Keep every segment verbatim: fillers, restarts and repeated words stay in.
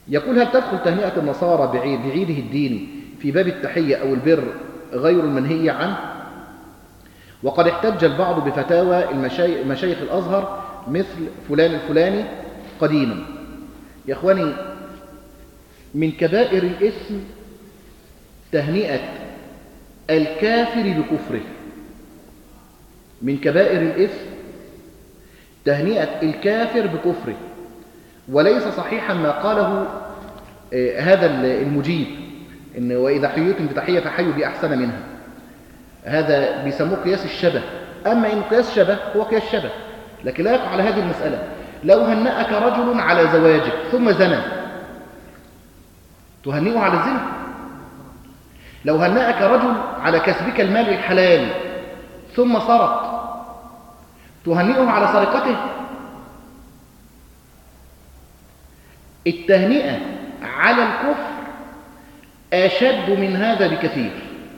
يقول: هل تدخل تهنئة النصارى بعيد بعيده الديني في باب التحية أو البر غير المنهي عنه؟ وقد احتج البعض بفتاوى المشاي- مشايخ الأزهر مثل فلان الفلاني قديما. يا إخواني، من كبائر الإثم تهنئة الكافر بكفره. من كبائر الإثم تهنئة الكافر بكفره. وليس صحيحا ما قاله آه، هذا المجيب، إن وإذا حييتم بتحية فحيوا بأحسن منها. هذا بيسموه قياس الشبه. أما إن قياس شبه هو قياس شبه، لكن لا يقع على هذه المسألة. لو هنأك رجل على زواجك ثم زنى، تهنئه على الزنا. لو هنأك رجل على كسبك المال الحلال ثم سرق، تهنئه على سرقته. التهنئة على الكفر أشد من هذا بكثير.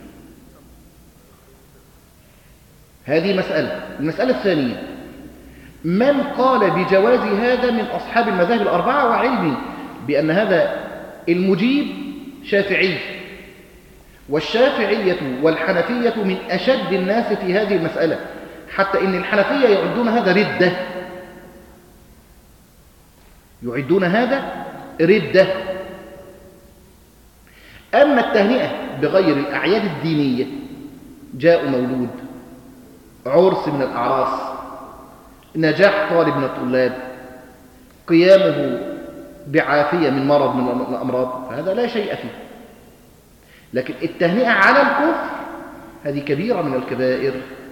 هذه مسألة. المسألة الثانية: من قال بجواز هذا من أصحاب المذاهب الأربعة؟ وعلمي بأن هذا المجيب شافعي، والشافعية والحنفية من أشد الناس في هذه المسألة، حتى إن الحنفية يعدون هذا ردة. يعدون هذا ردة. أما التهنئة بغير الأعياد الدينية، جاء مولود، عرس من الأعراس، نجاح طالب من الطلاب، قيامه بعافية من مرض من الأمراض، فهذا لا شيء فيه. لكن التهنئة على الكفر هذه كبيرة من الكبائر